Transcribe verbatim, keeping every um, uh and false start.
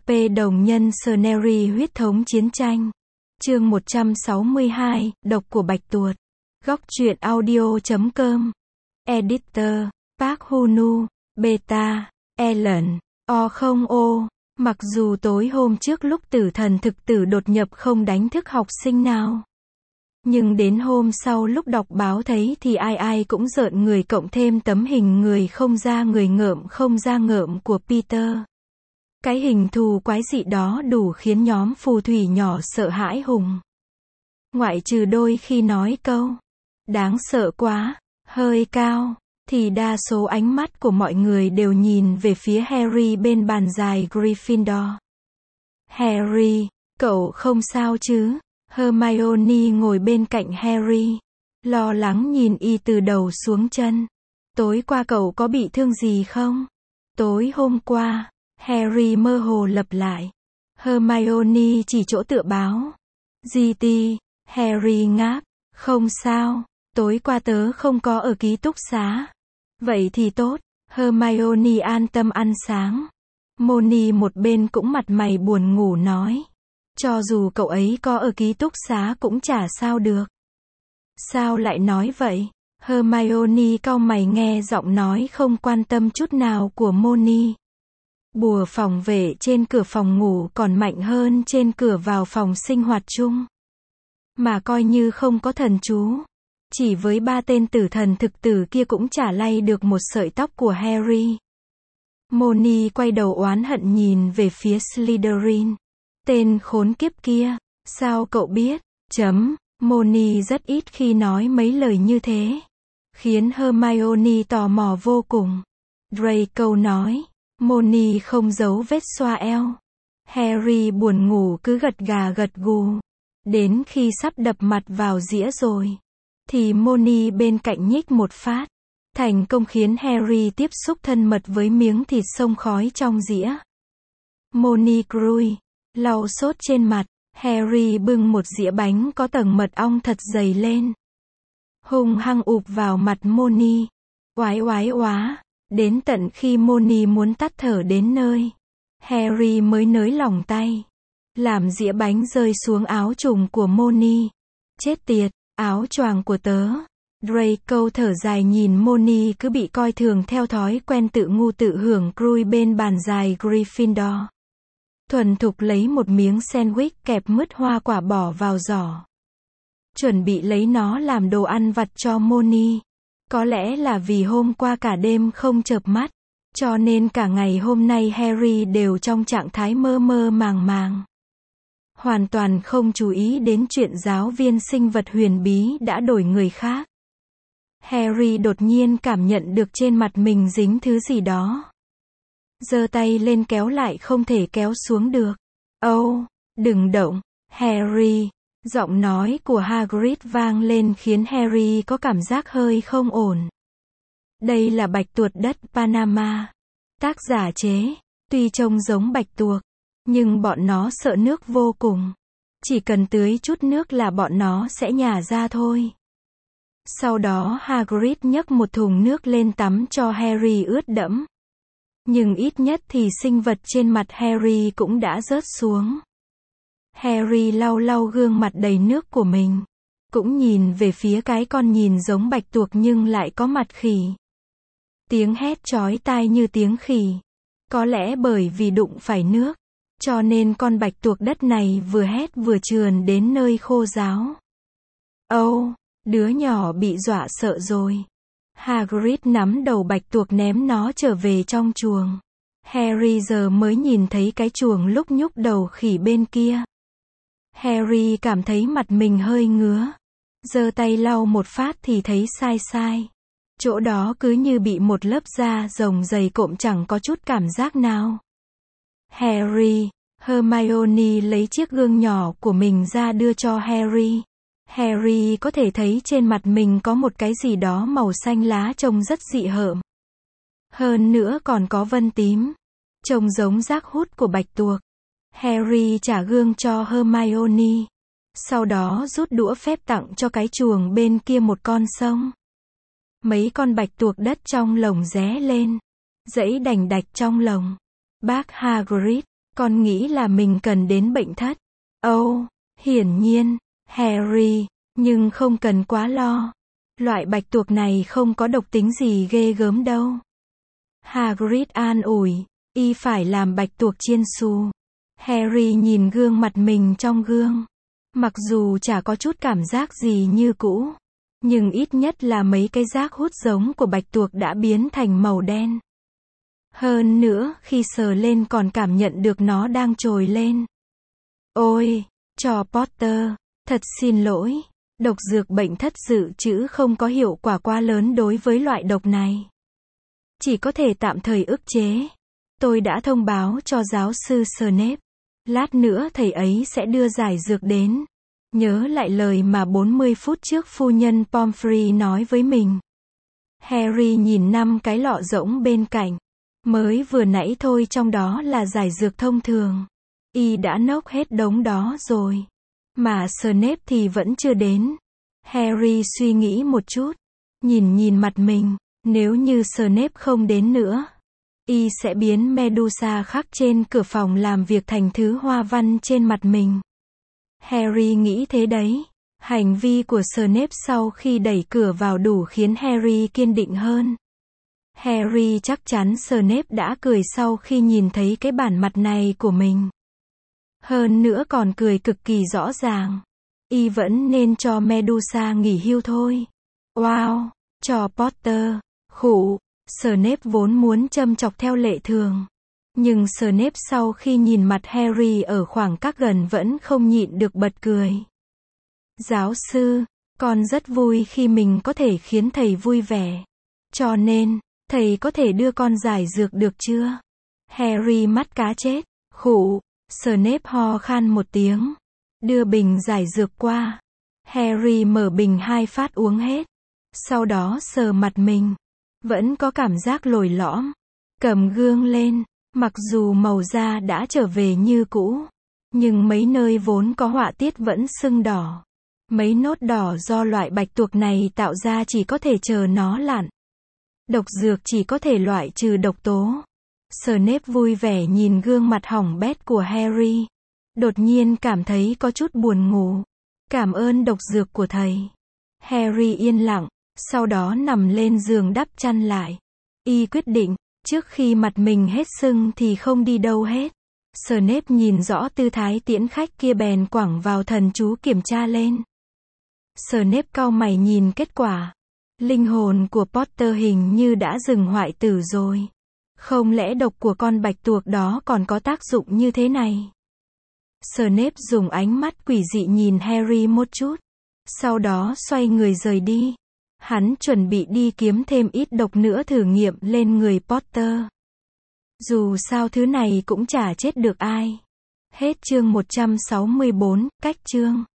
P đồng nhân Scenery huyết thống chiến tranh. Chương một trăm sáu mươi hai, độc của bạch tuộc. Góc truyện audio chấm com. Editor, Park Hunu, Beta, Ellen, O không O. Mặc dù tối hôm trước lúc tử thần thực tử đột nhập không đánh thức học sinh nào. Nhưng đến hôm sau lúc đọc báo thấy thì ai ai cũng rợn người, cộng thêm tấm hình người không ra người ngợm không ra ngợm của Peter. Cái hình thù quái dị đó đủ khiến nhóm phù thủy nhỏ sợ hãi hùng. Ngoại trừ đôi khi nói câu đáng sợ quá, hơi cao, thì đa số ánh mắt của mọi người đều nhìn về phía Harry bên bàn dài Gryffindor. Harry, cậu không sao chứ? Hermione ngồi bên cạnh Harry, lo lắng nhìn y từ đầu xuống chân. Tối qua cậu có bị thương gì không? Tối hôm qua, Harry mơ hồ lặp lại. Hermione chỉ chỗ tựa báo. giê tê, Harry ngáp, không sao, tối qua tớ không có ở ký túc xá. Vậy thì tốt, Hermione an tâm ăn sáng. Moni một bên cũng mặt mày buồn ngủ nói. Cho dù cậu ấy có ở ký túc xá cũng chả sao được. Sao lại nói vậy? Hermione cau mày nghe giọng nói không quan tâm chút nào của Moni. Bùa phòng vệ trên cửa phòng ngủ còn mạnh hơn trên cửa vào phòng sinh hoạt chung. Mà coi như không có thần chú, chỉ với ba tên tử thần thực tử kia cũng chả lay được một sợi tóc của Harry. Moni quay đầu oán hận nhìn về phía Slytherin. Tên khốn kiếp kia, sao cậu biết? Chấm, Moni rất ít khi nói mấy lời như thế, khiến Hermione tò mò vô cùng. Draco nói. Moni không giấu vết xoa eo. Harry buồn ngủ cứ gật gà gật gù. Đến khi sắp đập mặt vào dĩa rồi, thì Moni bên cạnh nhích một phát, thành công khiến Harry tiếp xúc thân mật với miếng thịt xông khói trong dĩa. Moni crui, lau sốt trên mặt. Harry bưng một dĩa bánh có tầng mật ong thật dày lên, hung hăng ụp vào mặt Moni. Oái oái oá. Đến tận khi Moni muốn tắt thở đến nơi, Harry mới nới lỏng tay, làm dĩa bánh rơi xuống áo trùng của Moni. Chết tiệt, áo choàng của tớ. Draco thở dài nhìn Moni cứ bị coi thường theo thói quen tự ngu tự hưởng crui bên bàn dài Gryffindor. Thuần thục lấy một miếng sandwich kẹp mứt hoa quả bỏ vào giỏ, chuẩn bị lấy nó làm đồ ăn vặt cho Moni. Có lẽ là vì hôm qua cả đêm không chợp mắt, cho nên cả ngày hôm nay Harry đều trong trạng thái mơ mơ màng màng. Hoàn toàn không chú ý đến chuyện giáo viên sinh vật huyền bí đã đổi người khác. Harry đột nhiên cảm nhận được trên mặt mình dính thứ gì đó. Giơ tay lên kéo lại không thể kéo xuống được. "Âu, đừng động, Harry." Giọng nói của Hagrid vang lên khiến Harry có cảm giác hơi không ổn. Đây là bạch tuộc đất Panama. Tác giả chế. Tuy trông giống bạch tuộc, nhưng bọn nó sợ nước vô cùng. Chỉ cần tưới chút nước là bọn nó sẽ nhả ra thôi. Sau đó Hagrid nhấc một thùng nước lên tắm cho Harry ướt đẫm. Nhưng ít nhất thì sinh vật trên mặt Harry cũng đã rớt xuống. Harry lau lau gương mặt đầy nước của mình, cũng nhìn về phía cái con nhìn giống bạch tuộc nhưng lại có mặt khỉ. Tiếng hét chói tai như tiếng khỉ. Có lẽ bởi vì đụng phải nước, cho nên con bạch tuộc đất này vừa hét vừa trườn đến nơi khô ráo. Âu, đứa nhỏ bị dọa sợ rồi. Hagrid nắm đầu bạch tuộc ném nó trở về trong chuồng. Harry giờ mới nhìn thấy cái chuồng lúc nhúc đầu khỉ bên kia. Harry cảm thấy mặt mình hơi ngứa. Giơ tay lau một phát thì thấy sai sai. Chỗ đó cứ như bị một lớp da rồng dày cộm chẳng có chút cảm giác nào. Harry, Hermione lấy chiếc gương nhỏ của mình ra đưa cho Harry. Harry có thể thấy trên mặt mình có một cái gì đó màu xanh lá trông rất dị hợm. Hơn nữa còn có vân tím. Trông giống rác hút của bạch tuộc. Harry trả gương cho Hermione. Sau đó rút đũa phép tặng cho cái chuồng bên kia một con sông. Mấy con bạch tuộc đất trong lồng ré lên, giãy đành đạch trong lồng. Bác Hagrid, Con nghĩ là mình cần đến bệnh thất. Âu, oh, hiển nhiên, Harry, nhưng không cần quá lo. Loại bạch tuộc này không có độc tính gì ghê gớm đâu. Hagrid an ủi, y phải làm bạch tuộc chiên xù. Harry nhìn gương mặt mình trong gương. Mặc dù chả có chút cảm giác gì như cũ, nhưng ít nhất là mấy cái rác hút giống của bạch tuộc đã biến thành màu đen. Hơn nữa, khi sờ lên còn cảm nhận được nó đang trồi lên. Ôi, cho Potter, thật xin lỗi. Độc dược bệnh thất dự trữ không có hiệu quả quá lớn đối với loại độc này. Chỉ có thể tạm thời ức chế. Tôi đã thông báo cho giáo sư Snape. Lát nữa thầy ấy sẽ đưa giải dược đến. Nhớ lại lời mà bốn mươi phút trước phu nhân Pomfrey nói với mình. Harry nhìn năm cái lọ rỗng bên cạnh. Mới vừa nãy thôi trong đó là giải dược thông thường. Y đã nốc hết đống đó rồi. Mà Snape thì vẫn chưa đến. Harry suy nghĩ một chút. Nhìn nhìn mặt mình. Nếu như Snape không đến nữa, y sẽ biến Medusa khắc trên cửa phòng làm việc thành thứ hoa văn trên mặt mình. Harry nghĩ thế đấy. Hành vi của Snape sau khi đẩy cửa vào đủ khiến Harry kiên định hơn. Harry chắc chắn Snape đã cười sau khi nhìn thấy cái bản mặt này của mình. Hơn nữa còn cười cực kỳ rõ ràng. Y vẫn nên cho Medusa nghỉ hưu thôi. Wow, cho Potter. Khụ, Snape vốn muốn châm chọc theo lệ thường. Nhưng Snape sau khi nhìn mặt Harry ở khoảng cách gần vẫn không nhịn được bật cười. Giáo sư, con rất vui khi mình có thể khiến thầy vui vẻ. Cho nên, thầy có thể đưa con giải dược được chưa? Harry mắt cá chết. Khụ, Snape ho khan một tiếng. Đưa bình giải dược qua. Harry mở bình hai phát uống hết. Sau đó sờ mặt mình. Vẫn có cảm giác lồi lõm. Cầm gương lên. Mặc dù màu da đã trở về như cũ. Nhưng mấy nơi vốn có họa tiết vẫn sưng đỏ. Mấy nốt đỏ do loại bạch tuộc này tạo ra chỉ có thể chờ nó lặn. Độc dược chỉ có thể loại trừ độc tố. Snape vui vẻ nhìn gương mặt hỏng bét của Harry. Đột nhiên cảm thấy có chút buồn ngủ. Cảm ơn độc dược của thầy. Harry yên lặng, sau đó nằm lên giường đắp chăn lại. Y quyết định, trước khi mặt mình hết sưng thì không đi đâu hết. Snape nhìn rõ tư thái tiễn khách kia bèn quẳng vào thần chú kiểm tra lên. Snape cau mày nhìn kết quả. Linh hồn của Potter hình như đã dừng hoại tử rồi. Không lẽ độc của con bạch tuộc đó còn có tác dụng như thế này? Snape dùng ánh mắt quỷ dị nhìn Harry một chút. Sau đó xoay người rời đi. Hắn chuẩn bị đi kiếm thêm ít độc nữa thử nghiệm lên người Potter. Dù sao thứ này cũng chả chết được ai. Hết chương một trăm sáu mươi bốn, cách chương.